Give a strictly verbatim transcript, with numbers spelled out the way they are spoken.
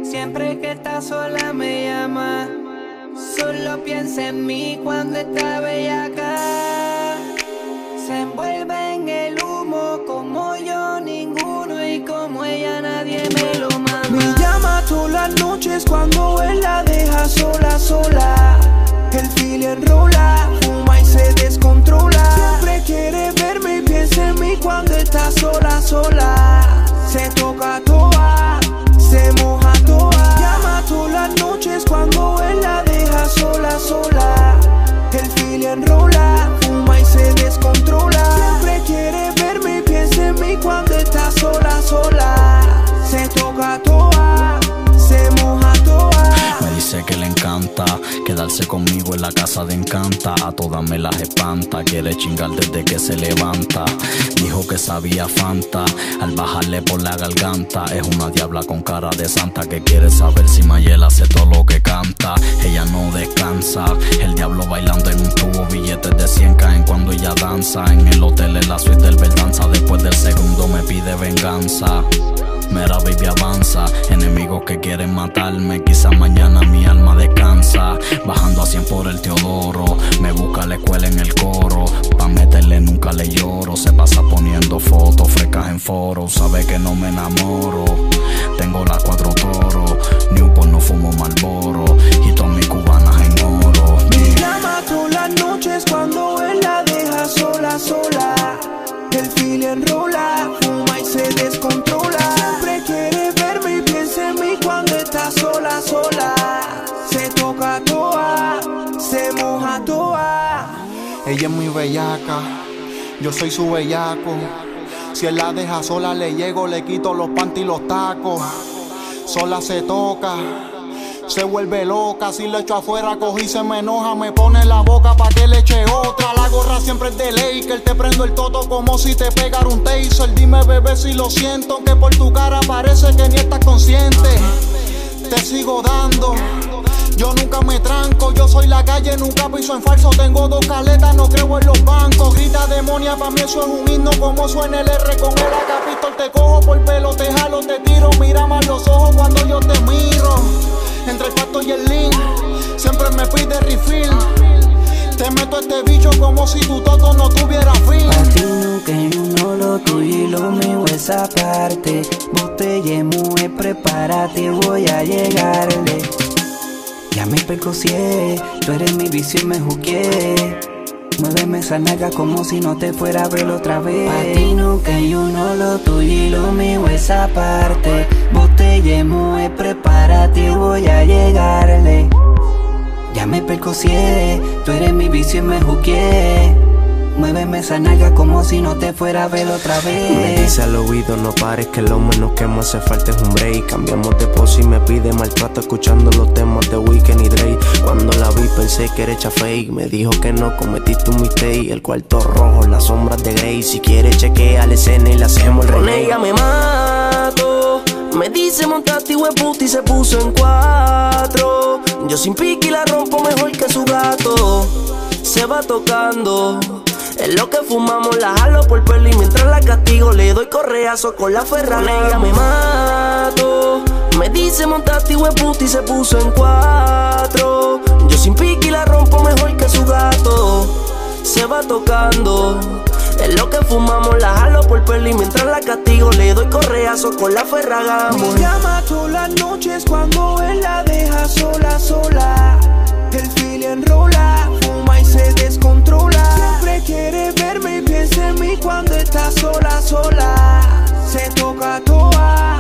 Siempre que está sola me llama. Solo piensa en mí cuando está bellaca. Se envuelve en el humo como yo ninguno, y como ella nadie me lo mama. Me llama todas las noches cuando él la deja sola, sola. El feeling rola, fuma y se descontrola. Siempre quiere verme y piensa en mí cuando está sola, sola. Se toca toa, se moja toa. Llama todas las noches cuando él la deja sola, sola. El feeling rola, fuma y se descontrola. Siempre quiere verme y piensa en mí cuando está sola, sola. Se toca toa, se moja toa. Me dice que le encanta quedarse conmigo en la casa de Encanta. A todas me las espanta, quiere chingar desde que se levanta. Dijo que sabía Fanta al bajarle por la garganta. Es una diabla con cara de santa que quiere saber si Mayel hace todo lo que canta. Ella no descansa, el diablo bailando en un tubo. Billetes de cien caen cuando ella danza. En el hotel en la suite del Verdanza. Después del segundo me pide venganza. Mera baby avanza, enemigos que quieren matarme. Quizás mañana mi alma descansa. Bajando a cien por el Teodoro, me busca la escuela en el coro. Pa' meterle nunca le lloro. Se pasa poniendo fotos frescas en foros. Sabe que no me enamoro. Tengo las cuatro toros, Newport no fumo Marlboro. Y todas mis cubanas en oro. Me llama todas las noches cuando él la deja sola, sola. El feeling rola, fuma y se descontrola. Siempre quiere verme y piensa en mí cuando está sola, sola. Se toca toa, se moja toa. Ella es muy bellaca, yo soy su bellaco. Si él la deja sola le llego, le quito los panty y los tacos. Sola se toca, se vuelve loca. Si le echo afuera, cogí y se me enoja. Me pone la boca pa' que le eche otra. La gorra siempre es de ley, que él te prendo el toto como si te pegara un taser. Dime bebé si lo siento, que por tu cara parece que ni estás consciente. Te sigo dando, yo nunca me tranco. Yo soy la calle, nunca piso en falso. Tengo dos caletas, no creo en los bancos. Grita demonia, pa' mí eso es un himno. Como suena el R con el A K Pistol. Te cojo por pelo, te jalo, te tiro. Mira más los ojos cuando yo te miro. Entre el pasto y el link, siempre me pide refill. Te meto este bicho como si tu toto no tuviera fin. Pa' ti nunca hay uno, lo tuyo y lo mío es aparte. Botella mujer, prepárate, voy a llegarle. Ya me percocié, tú eres mi vicio y me juqué. Muéveme esa nalga como si no te fuera a ver otra vez. Pa' ti nunca hay uno, lo tuyo y lo mío es aparte. Botella mujer, prepárate, voy a llegarle. Ya me percocié, tú eres mi vicio y me juqué. Muéveme esa nalga como si no te fuera a ver otra vez. Me dice al oído, no pares que lo menos que me hace falta es un break. Cambiamos de pose y me pide maltrato escuchando los temas de Weeknd y Drake. Cuando la vi pensé que era hecha fake. Me dijo que no, cometiste un mistake. El cuarto rojo, las sombras de Grey. Si quieres chequea la escena y le hacemos el remake. Con ella me mato. Me dice montate hueputa y se puso en cuatro. Yo sin pique y la rompo mejor que su gato. Se va tocando. Es lo que fumamos, la jalo por pelo y mientras la castigo le doy correazo con la ferrana. Con ella me mato. Me dice montate hueputa y se puso en cuatro. Yo sin pique y la rompo mejor que su gato. Se va tocando. Es lo que fumamos, la jalo por pelo y mientras la castigo le doy correazo con la ferragamo. Me llama todas las noches cuando él la deja sola, sola. El feeling rola, fuma y se descontrola. Siempre quiere verme y piensa en mí cuando está sola, sola. Se toca toa,